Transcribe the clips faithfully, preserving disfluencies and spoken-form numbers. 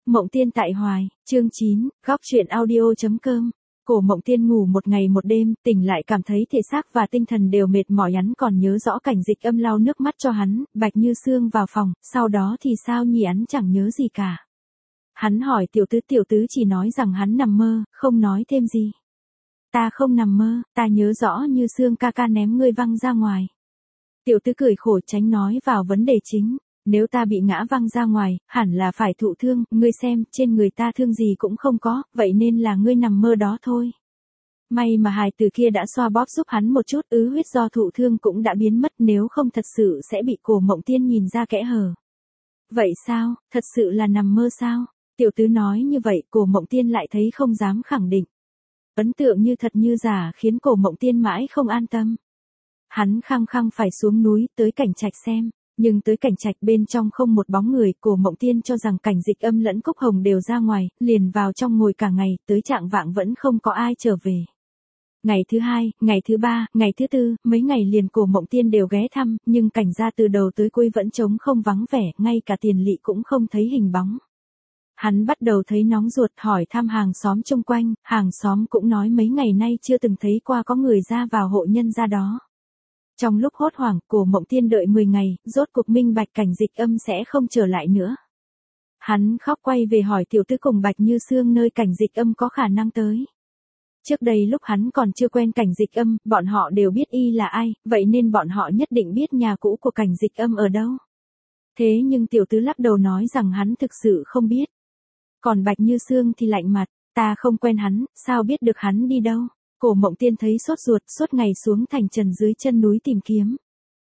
Mộng Tiên tại Hoài, chương chín, góc truyện audio.com. Cổ Mộng Tiên ngủ một ngày một đêm, tỉnh lại cảm thấy thể xác và tinh thần đều mệt mỏi, hắn còn nhớ rõ Cảnh Dịch Âm lau nước mắt cho hắn, Bạch Như Sương vào phòng, sau đó thì sao nhỉ, hắn chẳng nhớ gì cả. Hắn hỏi tiểu tứ, tiểu tứ chỉ nói rằng hắn nằm mơ, không nói thêm gì. Ta không nằm mơ, ta nhớ rõ Như Sương ca ca ném ngươi văng ra ngoài. Tiểu tứ cười khổ tránh nói vào vấn đề chính. Nếu ta bị ngã văng ra ngoài, hẳn là phải thụ thương, ngươi xem, trên người ta thương gì cũng không có, vậy nên là ngươi nằm mơ đó thôi. May mà hài từ kia đã xoa bóp giúp hắn một chút, ứ huyết do thụ thương cũng đã biến mất, nếu không thật sự sẽ bị Cổ Mộng Tiên nhìn ra kẽ hở. Vậy sao, thật sự là nằm mơ sao? Tiểu tứ nói như vậy, Cổ Mộng Tiên lại thấy không dám khẳng định. Ấn tượng như thật như giả khiến Cổ Mộng Tiên mãi không an tâm. Hắn khăng khăng phải xuống núi, tới Cảnh Trạch xem. Nhưng tới Cảnh Trạch bên trong không một bóng người, Cổ Mộng Tiên cho rằng Cảnh Dịch Âm lẫn Cúc Hồng đều ra ngoài, liền vào trong ngồi cả ngày, tới trạng vạng vẫn không có ai trở về. Ngày thứ hai, ngày thứ ba, ngày thứ tư, mấy ngày liền Cổ Mộng Tiên đều ghé thăm, nhưng Cảnh gia từ đầu tới cuối vẫn trống không vắng vẻ, ngay cả Tiền Lỵ cũng không thấy hình bóng. Hắn bắt đầu thấy nóng ruột, hỏi thăm hàng xóm chung quanh, hàng xóm cũng nói mấy ngày nay chưa từng thấy qua có người ra vào hộ nhân gia đó. Trong lúc hốt hoảng, Cổ Mộng Tiên đợi mười ngày, rốt cuộc minh bạch Cảnh Dịch Âm sẽ không trở lại nữa. Hắn khóc quay về hỏi tiểu tứ cùng Bạch Như Sương nơi Cảnh Dịch Âm có khả năng tới. Trước đây lúc hắn còn chưa quen Cảnh Dịch Âm, bọn họ đều biết y là ai, vậy nên bọn họ nhất định biết nhà cũ của Cảnh Dịch Âm ở đâu. Thế nhưng tiểu tứ lắc đầu nói rằng hắn thực sự không biết. Còn Bạch Như Sương thì lạnh mặt, ta không quen hắn, sao biết được hắn đi đâu. Cổ Mộng Tiên thấy sốt ruột, suốt ngày xuống thành trần dưới chân núi tìm kiếm.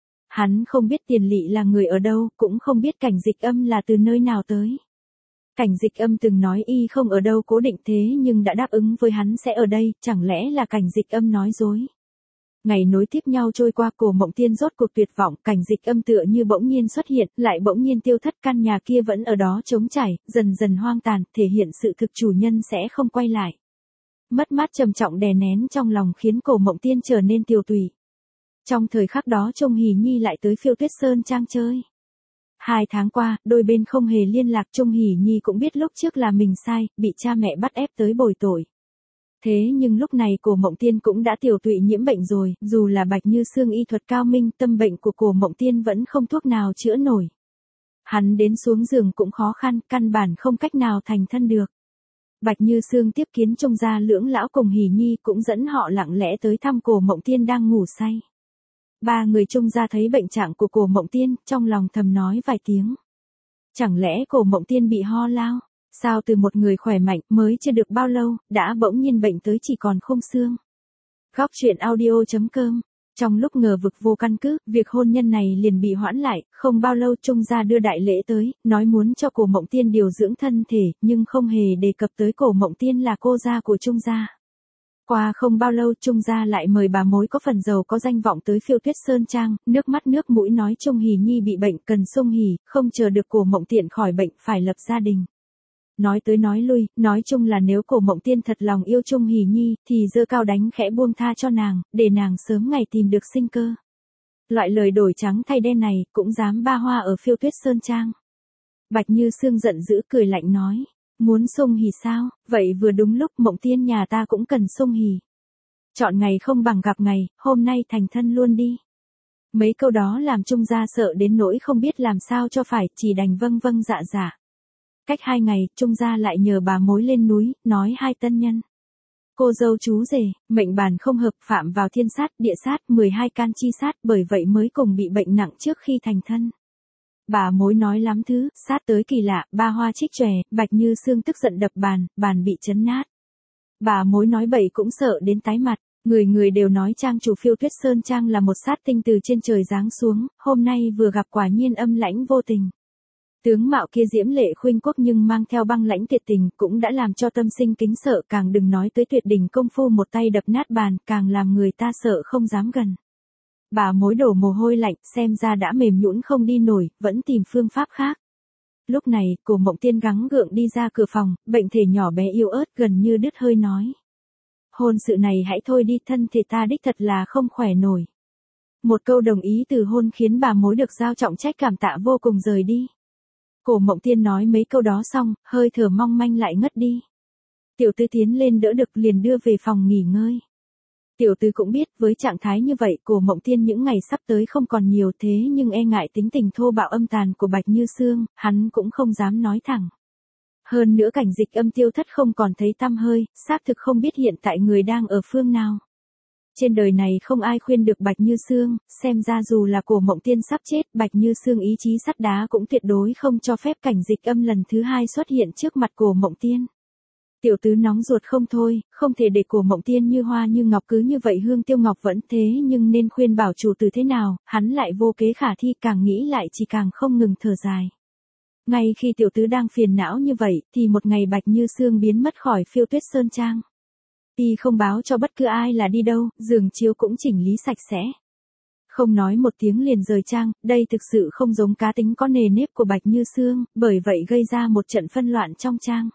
Hắn không biết Tiền Lỵ là người ở đâu, cũng không biết Cảnh Dịch Âm là từ nơi nào tới. Cảnh Dịch Âm từng nói y không ở đâu cố định, thế nhưng đã đáp ứng với hắn sẽ ở đây, chẳng lẽ là Cảnh Dịch Âm nói dối. Ngày nối tiếp nhau trôi qua, Cổ Mộng Tiên rốt cuộc tuyệt vọng, Cảnh Dịch Âm tựa như bỗng nhiên xuất hiện, lại bỗng nhiên tiêu thất, căn nhà kia vẫn ở đó trống trải, dần dần hoang tàn, thể hiện sự thực chủ nhân sẽ không quay lại. Mất mát trầm trọng đè nén trong lòng khiến Cổ Mộng Tiên trở nên tiều tụy. Trong thời khắc đó Trung Hỷ Nhi lại tới Phiêu Tuyết Sơn Trang chơi. Hai tháng qua, đôi bên không hề liên lạc, Trung Hỷ Nhi cũng biết lúc trước là mình sai, bị cha mẹ bắt ép tới bồi tội. Thế nhưng lúc này Cổ Mộng Tiên cũng đã tiều tụy nhiễm bệnh rồi, dù là Bạch Như Sương y thuật cao minh, tâm bệnh của Cổ Mộng Tiên vẫn không thuốc nào chữa nổi. Hắn đến xuống giường cũng khó khăn, căn bản không cách nào thành thân được. Bạch Như Sương tiếp kiến Trung gia lưỡng lão cùng Hỷ Nhi cũng dẫn họ lặng lẽ tới thăm Cổ Mộng Tiên đang ngủ say. Ba người Trung gia thấy bệnh trạng của Cổ Mộng Tiên, trong lòng thầm nói vài tiếng. Chẳng lẽ Cổ Mộng Tiên bị ho lao? Sao từ một người khỏe mạnh mới chưa được bao lâu, đã bỗng nhiên bệnh tới chỉ còn khung xương? Góc truyện audio.com. Trong lúc ngờ vực vô căn cứ, việc hôn nhân này liền bị hoãn lại, không bao lâu Trung gia đưa đại lễ tới, nói muốn cho Cổ Mộng Tiên điều dưỡng thân thể, nhưng không hề đề cập tới Cổ Mộng Tiên là cô gia của Trung gia. Qua không bao lâu Trung gia lại mời bà mối có phần giàu có danh vọng tới Phiêu Tuyết Sơn Trang, nước mắt nước mũi nói Trung Hỷ Nhi bị bệnh cần sung hỉ, không chờ được Cổ Mộng Tiên khỏi bệnh phải lập gia đình. Nói tới nói lui, nói chung là nếu Cổ Mộng Tiên thật lòng yêu Trung Hỷ Nhi, thì giơ cao đánh khẽ buông tha cho nàng, để nàng sớm ngày tìm được sinh cơ. Loại lời đổi trắng thay đen này, cũng dám ba hoa ở Phiêu Tuyết Sơn Trang. Bạch Như Sương giận dữ cười lạnh nói, muốn sung hỉ sao, vậy vừa đúng lúc Mộng Tiên nhà ta cũng cần sung hỉ. Chọn ngày không bằng gặp ngày, hôm nay thành thân luôn đi. Mấy câu đó làm Trung gia sợ đến nỗi không biết làm sao cho phải, chỉ đành vâng vâng dạ dạ. Cách hai ngày, Trung gia lại nhờ bà mối lên núi, nói hai tân nhân. Cô dâu chú rể, mệnh bàn không hợp, phạm vào thiên sát, địa sát, mười hai can chi sát, bởi vậy mới cùng bị bệnh nặng trước khi thành thân. Bà mối nói lắm thứ, sát tới kỳ lạ, ba hoa trích chòe, Bạch Như Sương tức giận đập bàn, bàn bị chấn nát. Bà mối nói bậy cũng sợ đến tái mặt, người người đều nói trang chủ Phiêu Tuyết Sơn Trang là một sát tinh từ trên trời giáng xuống, hôm nay vừa gặp quả nhiên âm lãnh vô tình. Tướng mạo kia diễm lệ khuynh quốc nhưng mang theo băng lãnh tuyệt tình, cũng đã làm cho tâm sinh kính sợ, càng đừng nói tới tuyệt đỉnh công phu một tay đập nát bàn, càng làm người ta sợ không dám gần. Bà mối đổ mồ hôi lạnh, xem ra đã mềm nhũn không đi nổi, vẫn tìm phương pháp khác. Lúc này, Cổ Mộng Tiên gắng gượng đi ra cửa phòng, bệnh thể nhỏ bé yếu ớt gần như đứt hơi nói. Hôn sự này hãy thôi đi, thân thể ta đích thật là không khỏe nổi. Một câu đồng ý từ hôn khiến bà mối được giao trọng trách cảm tạ vô cùng rời đi. Cổ Mộng Tiên nói mấy câu đó xong, hơi thở mong manh lại ngất đi. Tiểu tứ tiến lên đỡ được liền đưa về phòng nghỉ ngơi. Tiểu tứ cũng biết với trạng thái như vậy Cổ Mộng Tiên những ngày sắp tới không còn nhiều, thế nhưng e ngại tính tình thô bạo âm tàn của Bạch Như Sương, hắn cũng không dám nói thẳng. Hơn nữa Cảnh Dịch Âm tiêu thất không còn thấy tăm hơi, xác thực không biết hiện tại người đang ở phương nào. Trên đời này không ai khuyên được Bạch Như Sương, xem ra dù là Cổ Mộng Tiên sắp chết, Bạch Như Sương ý chí sắt đá cũng tuyệt đối không cho phép Cảnh Dịch Âm lần thứ hai xuất hiện trước mặt Cổ Mộng Tiên. Tiểu tứ nóng ruột không thôi, không thể để Cổ Mộng Tiên như hoa như ngọc cứ như vậy hương tiêu ngọc vẫn thế, nhưng nên khuyên bảo chủ tử thế nào, hắn lại vô kế khả thi, càng nghĩ lại chỉ càng không ngừng thở dài. Ngay khi tiểu tứ đang phiền não như vậy, thì một ngày Bạch Như Sương biến mất khỏi Phiêu Tuyết Sơn Trang. Y không báo cho bất cứ ai là đi đâu, giường chiếu cũng chỉnh lý sạch sẽ. Không nói một tiếng liền rời trang, đây thực sự không giống cá tính có nề nếp của Bạch Như Sương, bởi vậy gây ra một trận phân loạn trong trang.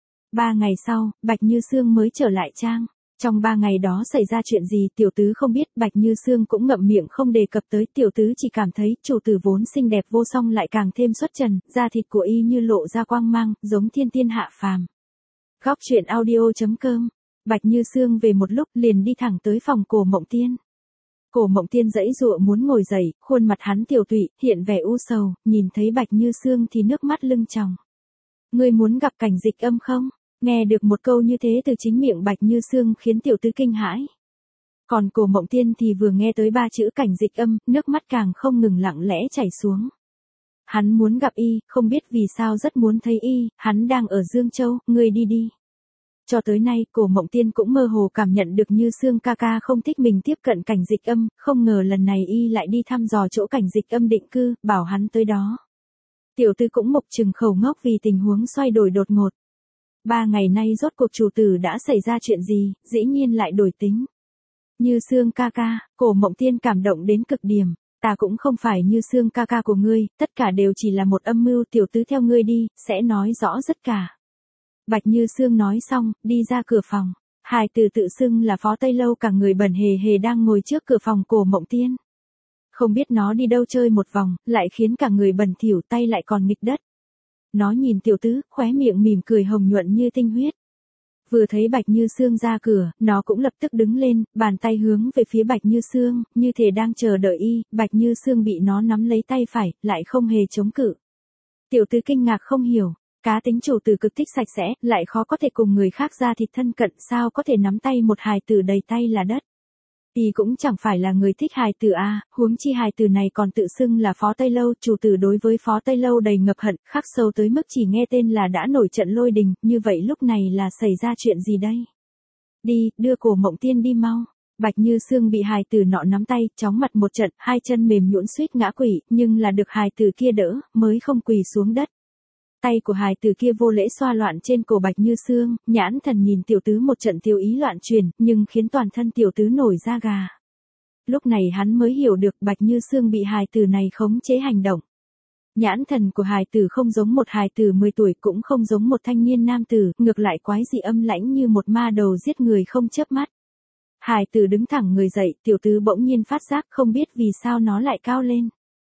Ba ngày sau, Bạch Như Sương mới trở lại trang. Trong ba ngày đó xảy ra chuyện gì tiểu tứ không biết, Bạch Như Sương cũng ngậm miệng không đề cập tới, tiểu tứ chỉ cảm thấy chủ tử vốn xinh đẹp vô song lại càng thêm xuất trần, da thịt của y như lộ ra quang mang, giống thiên tiên hạ phàm. Góc truyện audio chấm com. Bạch Như Sương về một lúc liền đi thẳng tới phòng Cổ Mộng Tiên. Cổ Mộng Tiên giãy giụa muốn ngồi dậy, khuôn mặt hắn tiều tụy, hiện vẻ u sầu, nhìn thấy Bạch Như Sương thì nước mắt lưng tròng. Ngươi muốn gặp Cảnh Dịch Âm không? Nghe được một câu như thế từ chính miệng Bạch Như Sương khiến tiểu tứ kinh hãi. Còn Cổ Mộng Tiên thì vừa nghe tới ba chữ Cảnh Dịch Âm, nước mắt càng không ngừng lặng lẽ chảy xuống. Hắn muốn gặp y, không biết vì sao rất muốn thấy y, hắn đang ở Dương Châu, ngươi đi đi. Cho tới nay, Cổ Mộng Tiên cũng mơ hồ cảm nhận được Như Sương ca ca không thích mình tiếp cận Cảnh Dịch Âm, không ngờ lần này y lại đi thăm dò chỗ Cảnh Dịch Âm định cư, bảo hắn tới đó. Tiểu tư cũng mục trừng khẩu ngốc vì tình huống xoay đổi đột ngột. Ba ngày nay rốt cuộc chủ tử đã xảy ra chuyện gì, dĩ nhiên lại đổi tính. Như Sương ca ca, Cổ Mộng Tiên cảm động đến cực điểm. Ta cũng không phải Như Sương ca ca của ngươi, tất cả đều chỉ là một âm mưu, tiểu tứ theo ngươi đi, sẽ nói rõ tất cả. Bạch Như Sương nói xong, đi ra cửa phòng. Hài tử tự xưng là Phó Tây Lâu cả người bẩn hề hề đang ngồi trước cửa phòng Cổ Mộng Tiên. Không biết nó đi đâu chơi một vòng, lại khiến cả người bẩn thỉu, tay lại còn nghịch đất. Nó nhìn tiểu tứ, khóe miệng mỉm cười hồng nhuận như tinh huyết. Vừa thấy Bạch Như Sương ra cửa, nó cũng lập tức đứng lên, bàn tay hướng về phía Bạch Như Sương, như thể đang chờ đợi y. Bạch Như Sương bị nó nắm lấy tay phải, lại không hề chống cự. Tiểu tứ kinh ngạc không hiểu. Cá tính chủ tử cực thích sạch sẽ, lại khó có thể cùng người khác ra thịt thân cận, sao có thể nắm tay một hài tử đầy tay là đất. Y cũng chẳng phải là người thích hài tử a, à, huống chi hài tử này còn tự xưng là Phó Tây Lâu, chủ tử đối với Phó Tây Lâu đầy ngập hận, khắc sâu tới mức chỉ nghe tên là đã nổi trận lôi đình, như vậy lúc này là xảy ra chuyện gì đây? Đi, đưa Cổ Mộng Tiên đi mau. Bạch Như Sương bị hài tử nọ nắm tay, chóng mặt một trận, hai chân mềm nhũn suýt ngã quỵ, nhưng là được hài tử kia đỡ, mới không quỳ xuống đất. Tay của hài tử kia vô lễ xoa loạn trên cổ Bạch Như Sương, nhãn thần nhìn tiểu tứ một trận tiêu ý loạn truyền, nhưng khiến toàn thân tiểu tứ nổi da gà. Lúc này hắn mới hiểu được Bạch Như Sương bị hài tử này khống chế hành động. Nhãn thần của hài tử không giống một hài tử mười tuổi, cũng không giống một thanh niên nam tử, ngược lại quái dị âm lãnh như một ma đầu giết người không chớp mắt. Hài tử đứng thẳng người dậy, tiểu tứ bỗng nhiên phát giác không biết vì sao nó lại cao lên.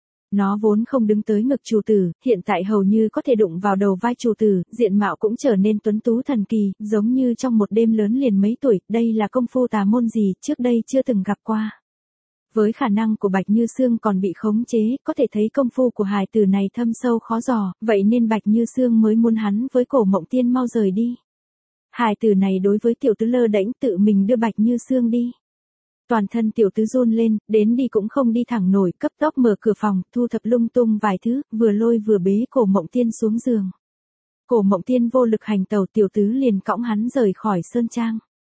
Nó vốn không đứng tới ngực chủ tử, hiện tại hầu như có thể đụng vào đầu vai chủ tử, diện mạo cũng trở nên tuấn tú thần kỳ, giống như trong một đêm lớn liền mấy tuổi, đây là công phu tà môn gì, trước đây chưa từng gặp qua. Với khả năng của Bạch Như Sương còn bị khống chế, có thể thấy công phu của hài tử này thâm sâu khó dò, vậy nên Bạch Như Sương mới muốn hắn với Cổ Mộng Tiên mau rời đi. Hài tử này đối với tiểu tứ lơ đễnh tự mình đưa Bạch Như Sương đi. Toàn thân tiểu tứ run lên, đến đi cũng không đi thẳng nổi, cấp tốc mở cửa phòng, thu thập lung tung vài thứ, vừa lôi vừa bế Cổ Mộng Tiên xuống giường. Cổ Mộng Tiên vô lực hành tẩu, tiểu tứ liền cõng hắn rời khỏi sơn trang.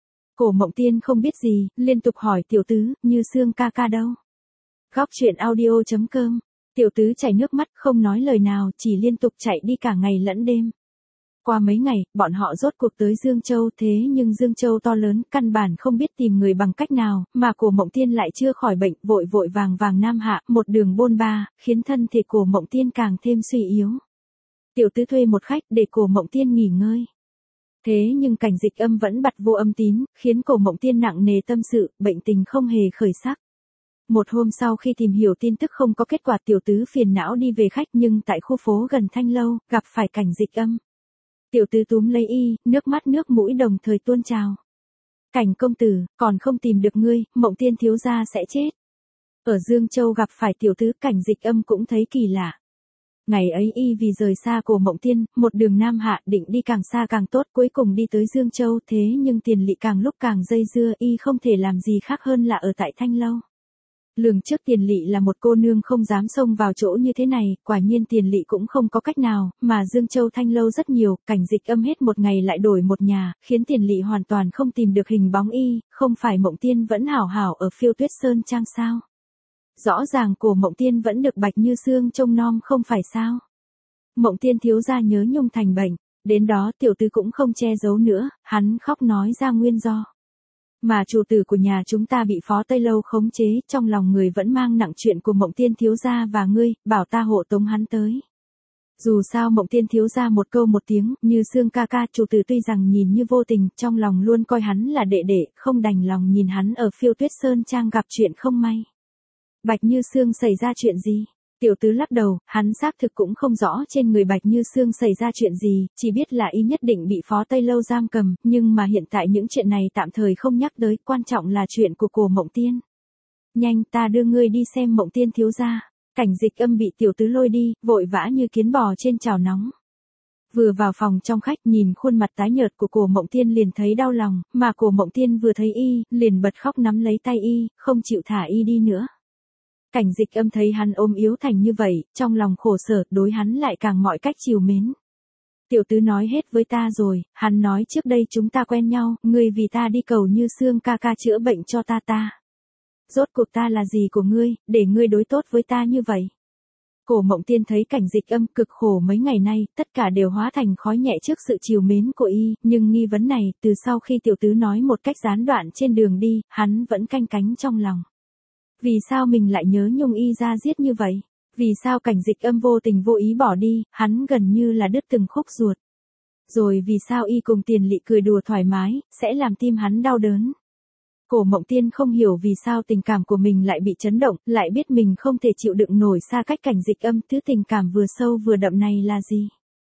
Cổ Mộng Tiên không biết gì, liên tục hỏi tiểu tứ, Như Sương ca ca đâu? Góc truyện audio chấm com. Tiểu tứ chảy nước mắt, không nói lời nào, chỉ liên tục chạy đi cả ngày lẫn đêm. Qua mấy ngày, bọn họ rốt cuộc tới Dương Châu, thế nhưng Dương Châu to lớn, căn bản không biết tìm người bằng cách nào, mà Cổ Mộng Tiên lại chưa khỏi bệnh, vội vội vàng vàng nam hạ, một đường bôn ba, khiến thân thể Cổ Mộng Tiên càng thêm suy yếu. Tiểu tứ thuê một khách để Cổ Mộng Tiên nghỉ ngơi. Thế nhưng Cảnh Dịch Âm vẫn bặt vô âm tín, khiến Cổ Mộng Tiên nặng nề tâm sự, bệnh tình không hề khởi sắc. Một hôm sau khi tìm hiểu tin tức không có kết quả, tiểu tứ phiền não đi về khách, nhưng tại khu phố gần Thanh Lâu, gặp phải Cảnh Dịch Âm. Tiểu tứ túm lấy y, nước mắt nước mũi đồng thời tuôn trào. Cảnh công tử, còn không tìm được ngươi, Mộng Tiên thiếu gia sẽ chết. Ở Dương Châu gặp phải tiểu tứ, Cảnh Dịch Âm cũng thấy kỳ lạ. Ngày ấy y vì rời xa Cổ Mộng Tiên, một đường nam hạ, định đi càng xa càng tốt, cuối cùng đi tới Dương Châu, thế nhưng Tiền Lỵ càng lúc càng dây dưa, y không thể làm gì khác hơn là ở tại Thanh Lâu. Lường trước Tiền Lỵ là một cô nương không dám xông vào chỗ như thế này, quả nhiên Tiền Lỵ cũng không có cách nào, mà Dương Châu Thanh Lâu rất nhiều, Cảnh Dịch Âm hết một ngày lại đổi một nhà, khiến Tiền Lỵ hoàn toàn không tìm được hình bóng y, không phải Mộng Tiên vẫn hảo hảo ở Phiêu Tuyết Sơn Trang sao? Rõ ràng Cổ Mộng Tiên vẫn được Bạch Như Sương trông nom không phải sao? Mộng Tiên thiếu gia nhớ nhung thành bệnh, đến đó tiểu tứ cũng không che giấu nữa, hắn khóc nói ra nguyên do. Mà chủ tử của nhà chúng ta bị Phó Tây Lâu khống chế, trong lòng người vẫn mang nặng chuyện của Mộng Tiên thiếu gia và ngươi, bảo ta hộ tống hắn tới. Dù sao Mộng Tiên thiếu gia một câu một tiếng, Như Sương ca ca, chủ tử tuy rằng nhìn như vô tình, trong lòng luôn coi hắn là đệ đệ, không đành lòng nhìn hắn ở Phiêu Tuyết Sơn Trang gặp chuyện không may. Bạch Như Sương xảy ra chuyện gì? Tiểu tứ lắc đầu, hắn xác thực cũng không rõ trên người Bạch Như Sương xảy ra chuyện gì, chỉ biết là y nhất định bị Phó Tây Lâu giam cầm, nhưng mà hiện tại những chuyện này tạm thời không nhắc tới, quan trọng là chuyện của Cổ Mộng Tiên. Nhanh, ta đưa ngươi đi xem Mộng Tiên thiếu gia. Cảnh Dịch Âm bị tiểu tứ lôi đi, vội vã như kiến bò trên chảo nóng. Vừa vào phòng trong khách, nhìn khuôn mặt tái nhợt của Cổ Mộng Tiên liền thấy đau lòng, mà Cổ Mộng Tiên vừa thấy y, liền bật khóc nắm lấy tay y, không chịu thả y đi nữa. Cảnh Dịch Âm thấy hắn ôm yếu thành như vậy, trong lòng khổ sở, đối hắn lại càng mọi cách trìu mến. Tiểu tứ nói hết với ta rồi, hắn nói trước đây chúng ta quen nhau, ngươi vì ta đi cầu Như Sương ca ca chữa bệnh cho ta ta. Rốt cuộc ta là gì của ngươi, để ngươi đối tốt với ta như vậy? Cổ Mộng Tiên thấy Cảnh Dịch Âm cực khổ mấy ngày nay, tất cả đều hóa thành khói nhẹ trước sự trìu mến của y, nhưng nghi vấn này, từ sau khi tiểu tứ nói một cách gián đoạn trên đường đi, hắn vẫn canh cánh trong lòng. Vì sao mình lại nhớ nhung y ra giết như vậy? Vì sao Cảnh Dịch Âm vô tình vô ý bỏ đi, hắn gần như là đứt từng khúc ruột. Rồi vì sao y cùng Tiền Lỵ cười đùa thoải mái, sẽ làm tim hắn đau đớn. Cổ Mộng Tiên không hiểu vì sao tình cảm của mình lại bị chấn động, lại biết mình không thể chịu đựng nổi xa cách Cảnh Dịch Âm, thứ tình cảm vừa sâu vừa đậm này là gì?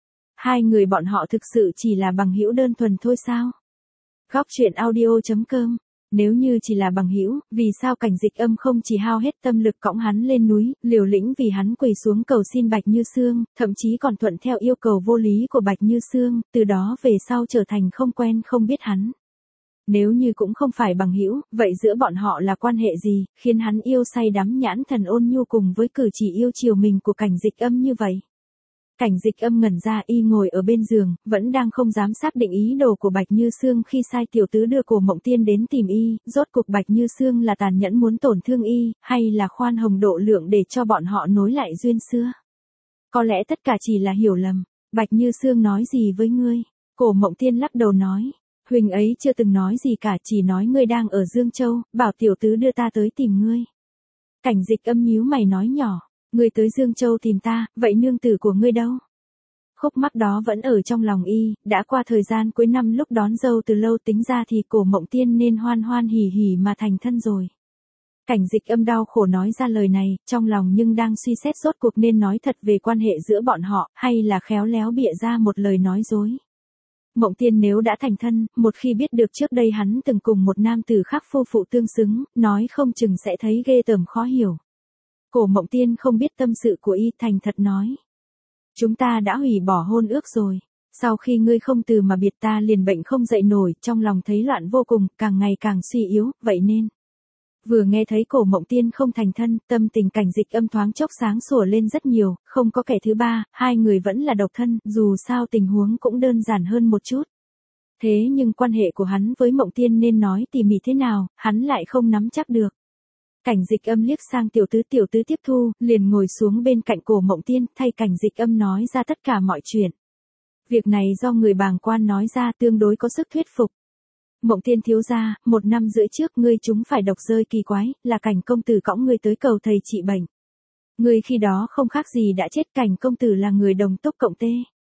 Hai người bọn họ thực sự chỉ là bằng hữu đơn thuần thôi sao? Góc truyện audio chấm com. Nếu như chỉ là bằng hữu, vì sao Cảnh Dịch Âm không chỉ hao hết tâm lực cõng hắn lên núi, liều lĩnh vì hắn quỳ xuống cầu xin Bạch Như Sương, thậm chí còn thuận theo yêu cầu vô lý của Bạch Như Sương, từ đó về sau trở thành không quen không biết hắn. Nếu như cũng không phải bằng hữu, vậy giữa bọn họ là quan hệ gì, khiến hắn yêu say đắm nhãn thần ôn nhu cùng với cử chỉ yêu chiều mình của Cảnh Dịch Âm như vậy? Cảnh Dịch Âm ngẩn ra, y ngồi ở bên giường, vẫn đang không dám xác định ý đồ của Bạch Như Sương khi sai tiểu tứ đưa Cổ Mộng Tiên đến tìm y, rốt cuộc Bạch Như Sương là tàn nhẫn muốn tổn thương y, hay là khoan hồng độ lượng để cho bọn họ nối lại duyên xưa? Có lẽ tất cả chỉ là hiểu lầm. Bạch Như Sương nói gì với ngươi? Cổ Mộng Tiên lắc đầu nói, huỳnh ấy chưa từng nói gì cả, chỉ nói ngươi đang ở Dương Châu, bảo tiểu tứ đưa ta tới tìm ngươi. Cảnh Dịch Âm nhíu mày nói nhỏ, ngươi tới Dương Châu tìm ta, vậy nương tử của ngươi đâu? Khúc mắc đó vẫn ở trong lòng y, đã qua thời gian cuối năm lúc đón dâu từ lâu, tính ra thì Cổ Mộng Tiên nên hoan hoan hỉ hỉ mà thành thân rồi. Cảnh Dịch Âm đau khổ nói ra lời này, trong lòng nhưng đang suy xét rốt cuộc nên nói thật về quan hệ giữa bọn họ, hay là khéo léo bịa ra một lời nói dối. Mộng Tiên nếu đã thành thân, một khi biết được trước đây hắn từng cùng một nam tử khác phu phụ tương xứng, nói không chừng sẽ thấy ghê tởm khó hiểu. Cổ Mộng Tiên không biết tâm sự của y, thành thật nói. Chúng ta đã hủy bỏ hôn ước rồi. Sau khi ngươi không từ mà biệt ta liền bệnh không dậy nổi, trong lòng thấy loạn vô cùng, càng ngày càng suy yếu, vậy nên. Vừa nghe thấy Cổ Mộng Tiên không thành thân, tâm tình Cảnh Dịch Âm thoáng chốc sáng sủa lên rất nhiều, không có kẻ thứ ba, hai người vẫn là độc thân, dù sao tình huống cũng đơn giản hơn một chút. Thế nhưng quan hệ của hắn với Mộng Tiên nên nói tỉ mỉ thế nào, hắn lại không nắm chắc được. Cảnh Dịch Âm liếc sang tiểu tứ, tiểu tứ tiếp thu, liền ngồi xuống bên cạnh Cổ Mộng Tiên, thay Cảnh Dịch Âm nói ra tất cả mọi chuyện. Việc này do người bàng quan nói ra tương đối có sức thuyết phục. Mộng Tiên thiếu gia, một năm rưỡi trước ngươi chúng phải độc rơi kỳ quái, là Cảnh công tử cõng ngươi tới cầu thầy trị bệnh. Ngươi khi đó không khác gì đã chết, Cảnh công tử là người đồng túc cộng tê.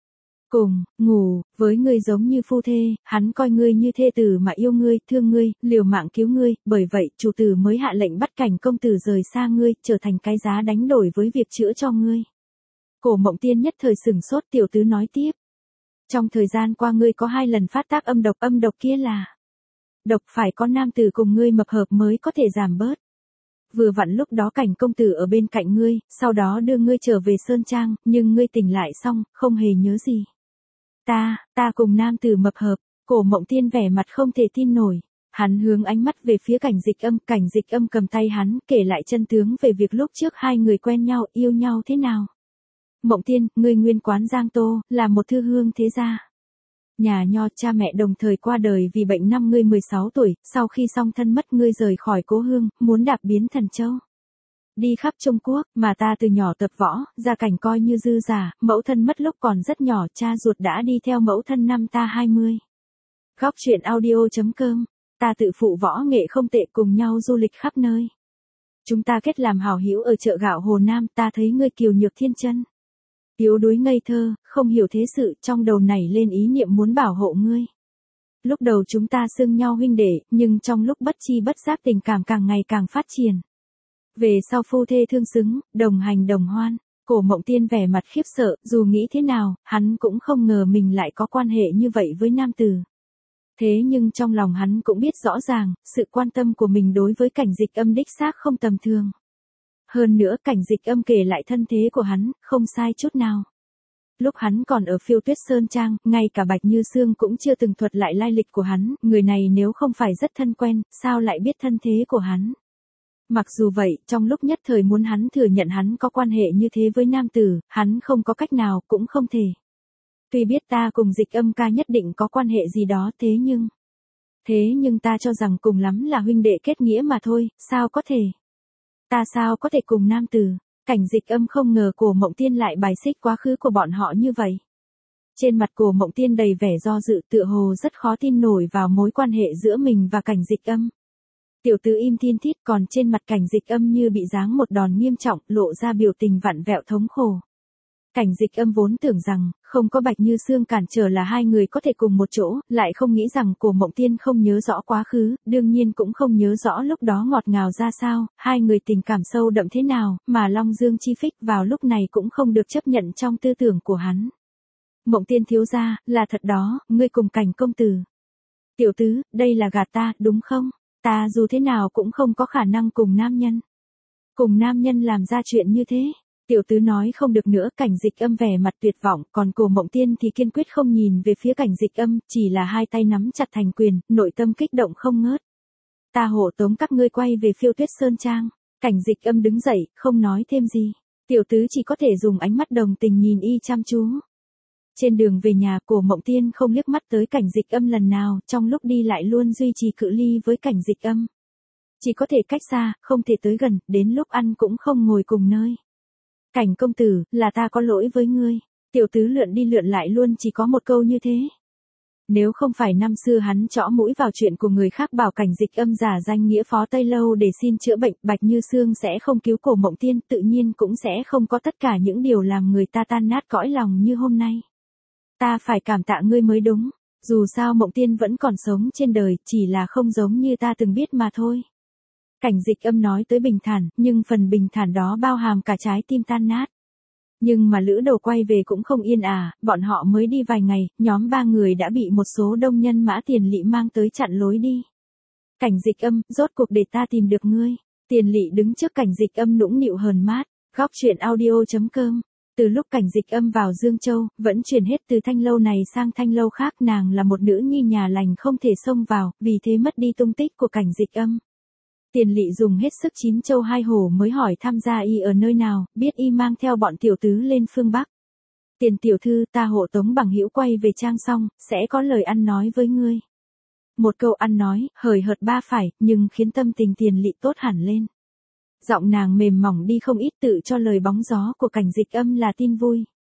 cùng, ngủ, với ngươi giống như phu thê, hắn coi ngươi như thê tử mà yêu ngươi, thương ngươi, liều mạng cứu ngươi, bởi vậy chủ tử mới hạ lệnh bắt Cảnh công tử rời xa ngươi, trở thành cái giá đánh đổi với việc chữa cho ngươi. Cổ Mộng Tiên nhất thời sửng sốt, tiểu tứ nói tiếp. Trong thời gian qua ngươi có hai lần phát tác âm độc, âm độc kia là độc phải có nam tử cùng ngươi mập hợp mới có thể giảm bớt. Vừa vặn lúc đó Cảnh công tử ở bên cạnh ngươi, sau đó đưa ngươi trở về Sơn Trang, nhưng ngươi tỉnh lại xong, không hề nhớ gì. Ta, ta cùng nam tử mập hợp, Cổ Mộng Tiên vẻ mặt không thể tin nổi. Hắn hướng ánh mắt về phía Cảnh Dịch Âm, Cảnh Dịch Âm cầm tay hắn, kể lại chân tướng về việc lúc trước hai người quen nhau, yêu nhau thế nào. Mộng Tiên, ngươi nguyên quán Giang Tô, là một thư hương thế gia. Nhà nho cha mẹ đồng thời qua đời vì bệnh năm ngươi mười sáu tuổi, sau khi song thân mất ngươi rời khỏi cố hương, muốn đạp biến Thần Châu. Đi khắp Trung Quốc, mà ta từ nhỏ tập võ, gia cảnh coi như dư giả, mẫu thân mất lúc còn rất nhỏ, cha ruột đã đi theo mẫu thân năm ta hai mươi. Góc truyện audio chấm com, ta tự phụ võ nghệ không tệ, cùng nhau du lịch khắp nơi. Chúng ta kết làm hảo hữu ở chợ gạo Hồ Nam, ta thấy ngươi kiều nhược thiên chân. Yếu đuối ngây thơ, không hiểu thế sự, trong đầu nảy lên ý niệm muốn bảo hộ ngươi. Lúc đầu chúng ta xưng nhau huynh đệ, nhưng trong lúc bất chi bất giác tình cảm càng ngày càng phát triển. Về sau phu thê thương xứng, đồng hành đồng hoan, Cổ Mộng Tiên vẻ mặt khiếp sợ, dù nghĩ thế nào, hắn cũng không ngờ mình lại có quan hệ như vậy với nam tử. Thế nhưng trong lòng hắn cũng biết rõ ràng, sự quan tâm của mình đối với Cảnh Dịch Âm đích xác không tầm thường. Hơn nữa Cảnh Dịch Âm kể lại thân thế của hắn, không sai chút nào. Lúc hắn còn ở Phiêu Tuyết Sơn Trang, ngay cả Bạch Như Sương cũng chưa từng thuật lại lai lịch của hắn, người này nếu không phải rất thân quen, sao lại biết thân thế của hắn. Mặc dù vậy, trong lúc nhất thời muốn hắn thừa nhận hắn có quan hệ như thế với nam tử, hắn không có cách nào, cũng không thể. Tuy biết ta cùng Dịch Âm ca nhất định có quan hệ gì đó, thế nhưng... Thế nhưng ta cho rằng cùng lắm là huynh đệ kết nghĩa mà thôi, sao có thể... Ta sao có thể cùng nam tử. Cảnh Dịch Âm không ngờ Cổ Mộng Tiên lại bài xích quá khứ của bọn họ như vậy. Trên mặt Cổ Mộng Tiên đầy vẻ do dự, tựa hồ rất khó tin nổi vào mối quan hệ giữa mình và Cảnh Dịch Âm. Tiểu tứ im thiên thít, còn trên mặt Cảnh Dịch Âm như bị giáng một đòn nghiêm trọng, lộ ra biểu tình vặn vẹo thống khổ. Cảnh Dịch Âm vốn tưởng rằng, không có Bạch Như Sương cản trở là hai người có thể cùng một chỗ, lại không nghĩ rằng Cổ Mộng Tiên không nhớ rõ quá khứ, đương nhiên cũng không nhớ rõ lúc đó ngọt ngào ra sao, hai người tình cảm sâu đậm thế nào, mà Long Dương Chi Phích vào lúc này cũng không được chấp nhận trong tư tưởng của hắn. Mộng Tiên thiếu gia, là thật đó, ngươi cùng Cảnh công tử. Tiểu tứ, đây là gạt ta, đúng không? Ta dù thế nào cũng không có khả năng cùng nam nhân. Cùng nam nhân làm ra chuyện như thế. Tiểu tứ nói không được nữa, Cảnh Dịch Âm vẻ mặt tuyệt vọng, còn Cổ Mộng Tiên thì kiên quyết không nhìn về phía Cảnh Dịch Âm, chỉ là hai tay nắm chặt thành quyền, nội tâm kích động không ngớt. Ta hộ tống các ngươi quay về Phiêu Tuyết Sơn Trang. Cảnh Dịch Âm đứng dậy, không nói thêm gì. Tiểu tứ chỉ có thể dùng ánh mắt đồng tình nhìn y chăm chú. Trên đường về nhà, Cổ Mộng Tiên không liếc mắt tới Cảnh Dịch Âm lần nào, trong lúc đi lại luôn duy trì cự ly với Cảnh Dịch Âm. Chỉ có thể cách xa, không thể tới gần, đến lúc ăn cũng không ngồi cùng nơi. Cảnh công tử, là ta có lỗi với ngươi. Tiểu tứ lượn đi lượn lại luôn chỉ có một câu như thế. Nếu không phải năm xưa hắn chõ mũi vào chuyện của người khác bảo Cảnh Dịch Âm giả danh nghĩa phó Tây Lâu để xin chữa bệnh, Bạch Như Sương sẽ không cứu Cổ Mộng Tiên, tự nhiên cũng sẽ không có tất cả những điều làm người ta tan nát cõi lòng như hôm nay. Ta phải cảm tạ ngươi mới đúng, dù sao Mộng Tiên vẫn còn sống trên đời, chỉ là không giống như ta từng biết mà thôi. Cảnh Dịch Âm nói tới bình thản, nhưng phần bình thản đó bao hàm cả trái tim tan nát. Nhưng mà lữ đầu quay về cũng không yên à, bọn họ mới đi vài ngày, nhóm ba người đã bị một số đông nhân mã Tiền Lỵ mang tới chặn lối đi. Cảnh Dịch Âm, rốt cuộc để ta tìm được ngươi. Tiền Lỵ đứng trước Cảnh Dịch Âm nũng nịu hờn mát. Góc truyện audio chấm com. Từ lúc Cảnh Dịch Âm vào Dương Châu, vẫn chuyển hết từ thanh lâu này sang thanh lâu khác, nàng là một nữ nhi nhà lành không thể xông vào, vì thế mất đi tung tích của Cảnh Dịch Âm. Tiền Lỵ dùng hết sức chín châu hai hổ mới hỏi tham gia y ở nơi nào, biết y mang theo bọn tiểu tứ lên phương Bắc. Tiền tiểu thư, ta hộ tống bằng hữu quay về trang xong, sẽ có lời ăn nói với ngươi. Một câu ăn nói, hời hợt ba phải, nhưng khiến tâm tình Tiền Lỵ tốt hẳn lên. Giọng nàng mềm mỏng đi không ít, tự cho lời bóng gió của Cảnh Dịch Âm là tin vui.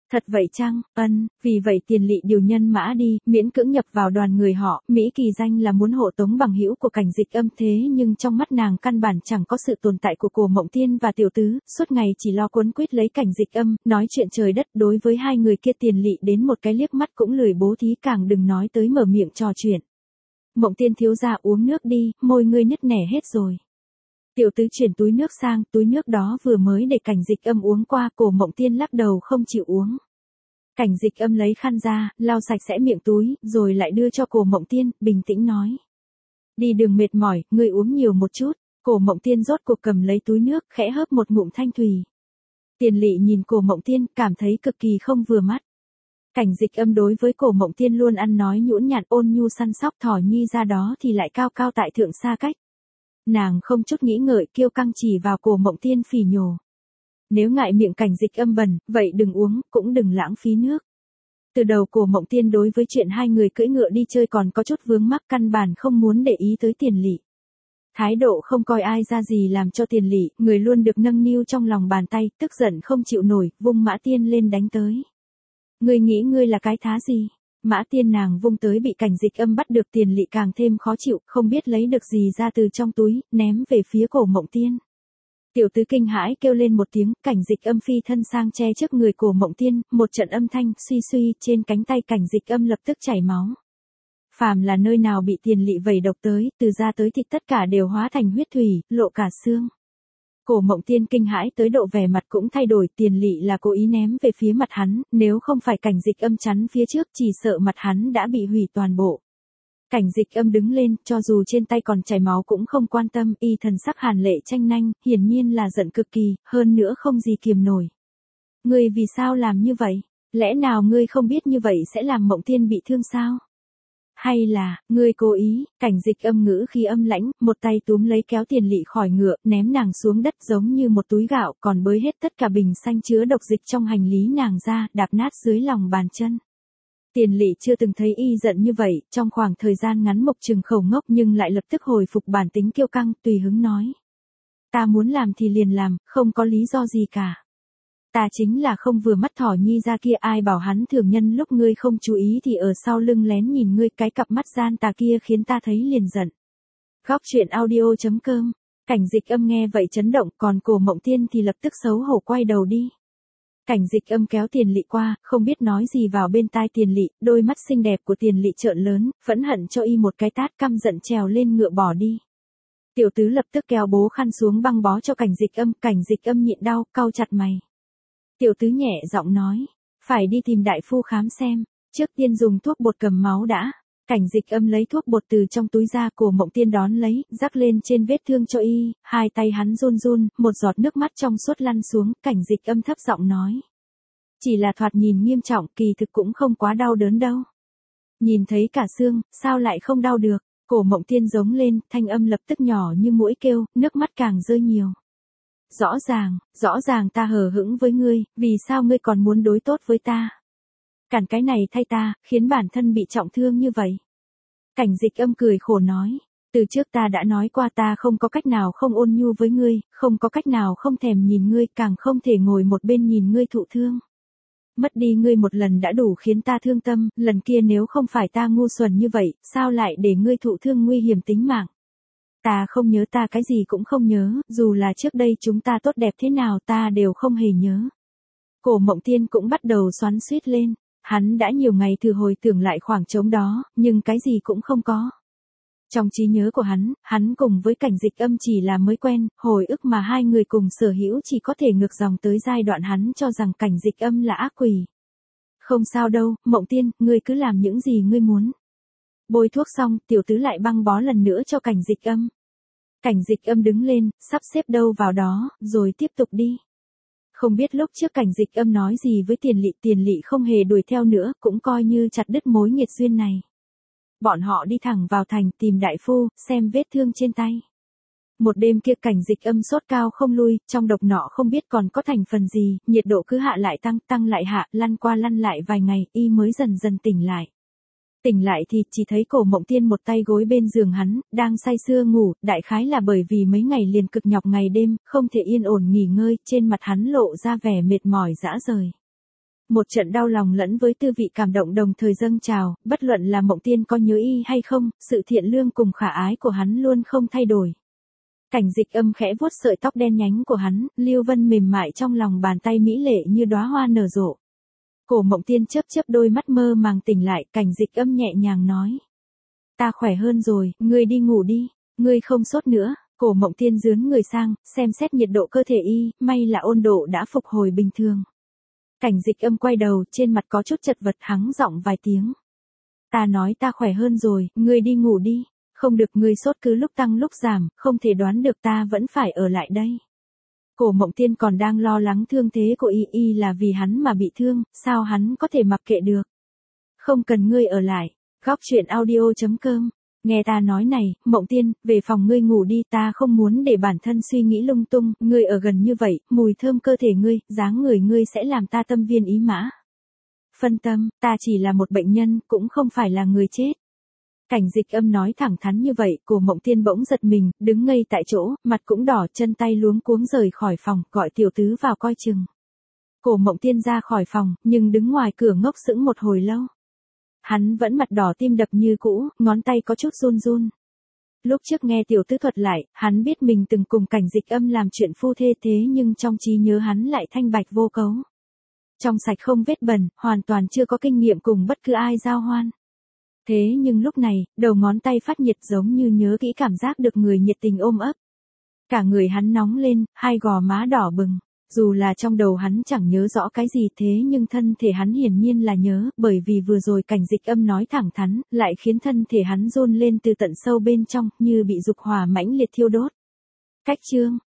Thật vậy chăng? Ân, vì vậy tiền lỵ điều nhân mã đi, miễn cưỡng nhập vào đoàn người họ, Mỹ kỳ danh là muốn hộ tống bằng hữu của Cảnh Dịch Âm, thế nhưng trong mắt nàng căn bản chẳng có sự tồn tại của Cổ Mộng Tiên và tiểu tứ, suốt ngày chỉ lo cuốn quýt lấy Cảnh Dịch Âm, nói chuyện trời đất. Đối với hai người kia tiền lỵ đến một cái liếc mắt cũng lười bố thí, càng đừng nói tới mở miệng trò chuyện. Mộng Tiên thiếu gia uống nước đi, môi ngươi nứt nẻ hết rồi. Tiểu tứ chuyển túi nước sang, túi nước đó vừa mới để Cảnh Dịch Âm uống qua, Cổ Mộng Tiên lắc đầu không chịu uống. Cảnh Dịch Âm lấy khăn ra, lau sạch sẽ miệng túi, rồi lại đưa cho Cổ Mộng Tiên, bình tĩnh nói. Đi đường mệt mỏi, ngươi uống nhiều một chút. Cổ Mộng Tiên rốt cuộc cầm lấy túi nước, khẽ hớp một ngụm thanh thủy. Tiền lỵ nhìn Cổ Mộng Tiên, cảm thấy cực kỳ không vừa mắt. Cảnh Dịch Âm đối với Cổ Mộng Tiên luôn ăn nói nhũn nhạt ôn nhu săn sóc, thỏ nhi ra đó thì lại cao cao tại thượng xa cách. Nàng không chút nghĩ ngợi kiêu căng chỉ vào Cổ Mộng Tiên phỉ nhổ. Nếu ngại miệng Cảnh Dịch Âm bẩn, vậy đừng uống, cũng đừng lãng phí nước. Từ đầu Cổ Mộng Tiên đối với chuyện hai người cưỡi ngựa đi chơi còn có chút vướng mắc, căn bản không muốn để ý tới tiền lỵ. Thái độ không coi ai ra gì làm cho tiền lỵ, người luôn được nâng niu trong lòng bàn tay, tức giận không chịu nổi, vung Mã Tiên lên đánh tới. Ngươi nghĩ ngươi là cái thá gì? Mã Tiên nàng vung tới bị Cảnh Dịch Âm bắt được, tiền lỵ càng thêm khó chịu, không biết lấy được gì ra từ trong túi, ném về phía Cổ Mộng Tiên. Tiểu tứ kinh hãi kêu lên một tiếng, Cảnh Dịch Âm phi thân sang che trước người Cổ Mộng Tiên, một trận âm thanh suy suy, trên cánh tay Cảnh Dịch Âm lập tức chảy máu. Phàm là nơi nào bị tiền lỵ vẩy độc tới, từ da tới thịt tất cả đều hóa thành huyết thủy, lộ cả xương. Cổ Mộng Tiên kinh hãi tới độ vẻ mặt cũng thay đổi, tiền lỵ là cố ý ném về phía mặt hắn, nếu không phải Cảnh Dịch Âm chắn phía trước chỉ sợ mặt hắn đã bị hủy toàn bộ. Cảnh Dịch Âm đứng lên, cho dù trên tay còn chảy máu cũng không quan tâm, y thần sắc hàn lệ tranh nhanh, hiển nhiên là giận cực kỳ, hơn nữa không gì kiềm nổi. Ngươi vì sao làm như vậy? Lẽ nào ngươi không biết như vậy sẽ làm Mộng Tiên bị thương sao? Hay là, ngươi cố ý? Cảnh Dịch Âm ngữ khi âm lãnh, một tay túm lấy kéo tiền lỵ khỏi ngựa, ném nàng xuống đất giống như một túi gạo, còn bới hết tất cả bình xanh chứa độc dịch trong hành lý nàng ra, đạp nát dưới lòng bàn chân. Tiền lỵ chưa từng thấy y giận như vậy, trong khoảng thời gian ngắn mộc trừng khẩu ngốc nhưng lại lập tức hồi phục bản tính kiêu căng, tùy hứng nói. Ta muốn làm thì liền làm, không có lý do gì cả. Ta chính là không vừa mắt thỏ nhi ra kia, ai bảo hắn thường nhân lúc ngươi không chú ý thì ở sau lưng lén nhìn ngươi, cái cặp mắt gian tà kia khiến ta thấy liền giận. Góc truyện audio chấm com. Cảnh Dịch Âm nghe vậy chấn động, còn Cổ Mộng Tiên thì lập tức xấu hổ quay đầu đi. Cảnh Dịch Âm kéo tiền lỵ qua, không biết nói gì vào bên tai tiền lỵ, đôi mắt xinh đẹp của tiền lỵ trợn lớn, phẫn hận cho y một cái tát, căm giận trèo lên ngựa bỏ đi. Tiểu tứ lập tức kéo bố khăn xuống băng bó cho Cảnh Dịch Âm, Cảnh Dịch Âm nhịn đau, cau chặt mày. Tiểu tứ nhẹ giọng nói, phải đi tìm đại phu khám xem, trước tiên dùng thuốc bột cầm máu đã. Cảnh Dịch Âm lấy thuốc bột từ trong túi ra, Cổ Mộng Tiên đón lấy, rắc lên trên vết thương cho y, hai tay hắn run run, một giọt nước mắt trong suốt lăn xuống, Cảnh Dịch Âm thấp giọng nói. Chỉ là thoạt nhìn nghiêm trọng, kỳ thực cũng không quá đau đớn đâu. Nhìn thấy cả xương, sao lại không đau được? Cổ Mộng Tiên giống lên, thanh âm lập tức nhỏ như muỗi kêu, nước mắt càng rơi nhiều. Rõ ràng, rõ ràng ta hờ hững với ngươi, vì sao ngươi còn muốn đối tốt với ta? Cản cái này thay ta, khiến bản thân bị trọng thương như vậy. Cảnh Dịch Âm cười khổ nói, từ trước ta đã nói qua ta không có cách nào không ôn nhu với ngươi, không có cách nào không thèm nhìn ngươi, càng không thể ngồi một bên nhìn ngươi thụ thương. Mất đi ngươi một lần đã đủ khiến ta thương tâm, lần kia nếu không phải ta ngu xuẩn như vậy, sao lại để ngươi thụ thương nguy hiểm tính mạng? Ta không nhớ, ta cái gì cũng không nhớ, dù là trước đây chúng ta tốt đẹp thế nào ta đều không hề nhớ. Cổ Mộng Tiên cũng bắt đầu xoắn xuýt lên, hắn đã nhiều ngày thử hồi tưởng lại khoảng trống đó, nhưng cái gì cũng không có. Trong trí nhớ của hắn, hắn cùng với Cảnh Dịch Âm chỉ là mới quen, hồi ức mà hai người cùng sở hữu chỉ có thể ngược dòng tới giai đoạn hắn cho rằng Cảnh Dịch Âm là ác quỷ. Không sao đâu, Mộng Tiên, ngươi cứ làm những gì ngươi muốn. Bôi thuốc xong, tiểu tứ lại băng bó lần nữa cho Cảnh Dịch Âm. Cảnh Dịch Âm đứng lên, sắp xếp đâu vào đó, rồi tiếp tục đi. Không biết lúc trước Cảnh Dịch Âm nói gì với tiền lỵ, tiền lỵ không hề đuổi theo nữa, cũng coi như chặt đứt mối nghiệt duyên này. Bọn họ đi thẳng vào thành tìm đại phu, xem vết thương trên tay. Một đêm kia Cảnh Dịch Âm sốt cao không lui, trong độc nọ không biết còn có thành phần gì, nhiệt độ cứ hạ lại tăng, tăng lại hạ, lăn qua lăn lại vài ngày, y mới dần dần tỉnh lại. Tỉnh lại thì chỉ thấy Cổ Mộng Tiên một tay gối bên giường hắn, đang say sưa ngủ, đại khái là bởi vì mấy ngày liền cực nhọc ngày đêm, không thể yên ổn nghỉ ngơi, trên mặt hắn lộ ra vẻ mệt mỏi rã rời. Một trận đau lòng lẫn với tư vị cảm động đồng thời dâng trào, bất luận là Mộng Tiên có nhớ y hay không, sự thiện lương cùng khả ái của hắn luôn không thay đổi. Cảnh Dịch Âm khẽ vuốt sợi tóc đen nhánh của hắn, Lưu Vân mềm mại trong lòng bàn tay mỹ lệ như đóa hoa nở rộ. Cổ Mộng Tiên chớp chớp đôi mắt mơ màng tỉnh lại, Cảnh Dịch Âm nhẹ nhàng nói. Ta khỏe hơn rồi, ngươi đi ngủ đi, ngươi không sốt nữa. Cổ Mộng Tiên dướn người sang, xem xét nhiệt độ cơ thể y, may là ôn độ đã phục hồi bình thường. Cảnh Dịch Âm quay đầu, trên mặt có chút chật vật, hắng giọng vài tiếng. Ta nói ta khỏe hơn rồi, ngươi đi ngủ đi. Không được, ngươi sốt cứ lúc tăng lúc giảm, không thể đoán được ta vẫn phải ở lại đây. Cổ Mộng Tiên còn đang lo lắng thương thế của y, y là vì hắn mà bị thương, sao hắn có thể mặc kệ được. Không cần ngươi ở lại. Góc truyện audio chấm com. Nghe ta nói này, Mộng Tiên, về phòng ngươi ngủ đi, ta không muốn để bản thân suy nghĩ lung tung, ngươi ở gần như vậy, mùi thơm cơ thể ngươi, dáng người ngươi sẽ làm ta tâm viên ý mã. Phân tâm, ta chỉ là một bệnh nhân, cũng không phải là người chết. Cảnh Dịch Âm nói thẳng thắn như vậy, Cổ Mộng Tiên bỗng giật mình, đứng ngây tại chỗ, mặt cũng đỏ, chân tay luống cuống rời khỏi phòng, gọi tiểu tứ vào coi chừng. Cổ Mộng Tiên ra khỏi phòng, nhưng đứng ngoài cửa ngốc sững một hồi lâu. Hắn vẫn mặt đỏ tim đập như cũ, ngón tay có chút run run. Lúc trước nghe tiểu tứ thuật lại, hắn biết mình từng cùng Cảnh Dịch Âm làm chuyện phu thê thế nhưng trong trí nhớ hắn lại thanh bạch vô cấu. Trong sạch không vết bẩn, hoàn toàn chưa có kinh nghiệm cùng bất cứ ai giao hoan. Thế nhưng lúc này, đầu ngón tay phát nhiệt giống như nhớ kỹ cảm giác được người nhiệt tình ôm ấp. Cả người hắn nóng lên, hai gò má đỏ bừng. Dù là trong đầu hắn chẳng nhớ rõ cái gì thế nhưng thân thể hắn hiển nhiên là nhớ, bởi vì vừa rồi Cảnh Dịch Âm nói thẳng thắn, lại khiến thân thể hắn run lên từ tận sâu bên trong, như bị dục hỏa mãnh liệt thiêu đốt. Cách chương